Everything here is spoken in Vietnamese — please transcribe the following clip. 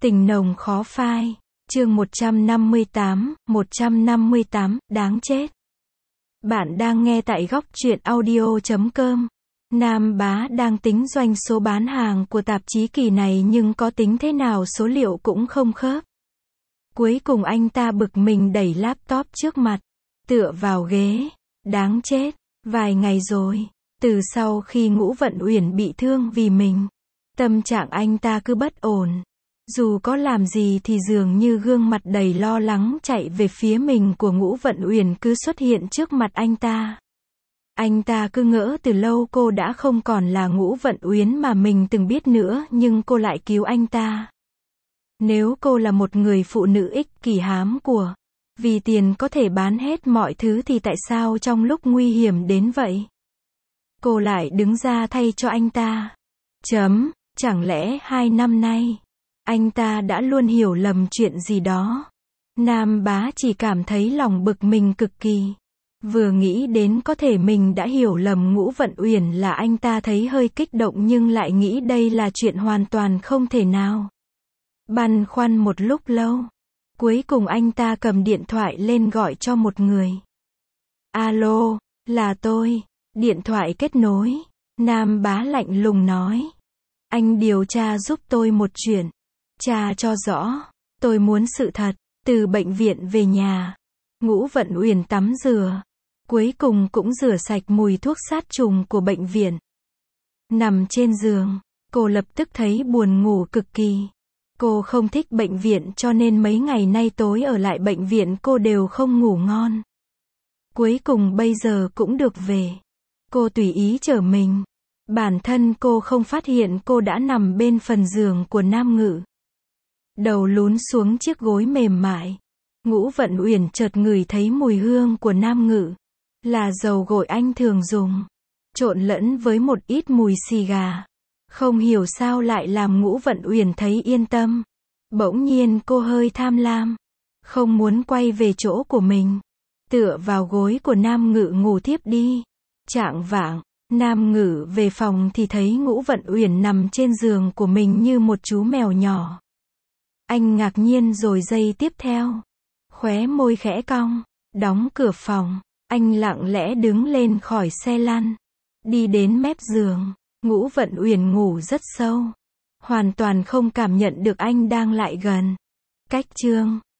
Tình nồng khó phai. Chương 158, đáng chết. Bạn đang nghe tại góc truyện audio.com. Nam Bá đang tính doanh số bán hàng của tạp chí kỳ này nhưng có tính thế nào số liệu cũng không khớp. Cuối cùng anh ta bực mình đẩy laptop trước mặt, tựa vào ghế. Đáng chết. Vài ngày rồi, từ sau khi Ngũ Vận Uyển bị thương vì mình, tâm trạng anh ta cứ bất ổn. Dù có làm gì thì dường như gương mặt đầy lo lắng chạy về phía mình của Ngũ Vận Uyển cứ xuất hiện trước mặt anh ta. Anh ta cứ ngỡ từ lâu cô đã không còn là Ngũ Vận Uyển mà mình từng biết nữa, nhưng cô lại cứu anh ta. Nếu cô là một người phụ nữ ích kỷ hám của, vì tiền có thể bán hết mọi thứ thì tại sao trong lúc nguy hiểm đến vậy, cô lại đứng ra thay cho anh ta? Chẳng lẽ 2 năm nay, anh ta đã luôn hiểu lầm chuyện gì đó? Nam Bá chỉ cảm thấy lòng bực mình cực kỳ. Vừa nghĩ đến có thể mình đã hiểu lầm Ngũ Vận Uyển là anh ta thấy hơi kích động, nhưng lại nghĩ đây là chuyện hoàn toàn không thể nào. Băn khoăn một lúc lâu, cuối cùng anh ta cầm điện thoại lên gọi cho một người. Alo, là tôi. Điện thoại kết nối. Nam Bá lạnh lùng nói. Anh điều tra giúp tôi một chuyện. Tra cho rõ. Tôi muốn sự thật. Từ bệnh viện về nhà, Ngũ Vận Uyển tắm rửa. Cuối cùng cũng rửa sạch mùi thuốc sát trùng của bệnh viện. Nằm trên giường, cô lập tức thấy buồn ngủ cực kỳ. Cô không thích bệnh viện cho nên mấy ngày nay tối ở lại bệnh viện cô đều không ngủ ngon. Cuối cùng bây giờ cũng được về. Cô tùy ý trở mình. Bản thân cô không phát hiện cô đã nằm bên phần giường của Nam Ngự. Đầu lún xuống chiếc gối mềm mại. Ngũ Vận Uyển chợt ngửi thấy mùi hương của Nam Ngự. Là dầu gội anh thường dùng, trộn lẫn với một ít mùi xì gà. Không hiểu sao lại làm Ngũ Vận Uyển thấy yên tâm. Bỗng nhiên cô hơi tham lam, không muốn quay về chỗ của mình, tựa vào gối của Nam Ngự ngủ thiếp đi. Chạng vạng, Nam Ngự về phòng thì thấy Ngũ Vận Uyển nằm trên giường của mình như một chú mèo nhỏ. Anh ngạc nhiên rồi giây tiếp theo, khóe môi khẽ cong, đóng cửa phòng. Anh lặng lẽ đứng lên khỏi xe lăn, đi đến mép giường. Ngũ Vận Uyển ngủ rất sâu, hoàn toàn không cảm nhận được anh đang lại gần. Cách chương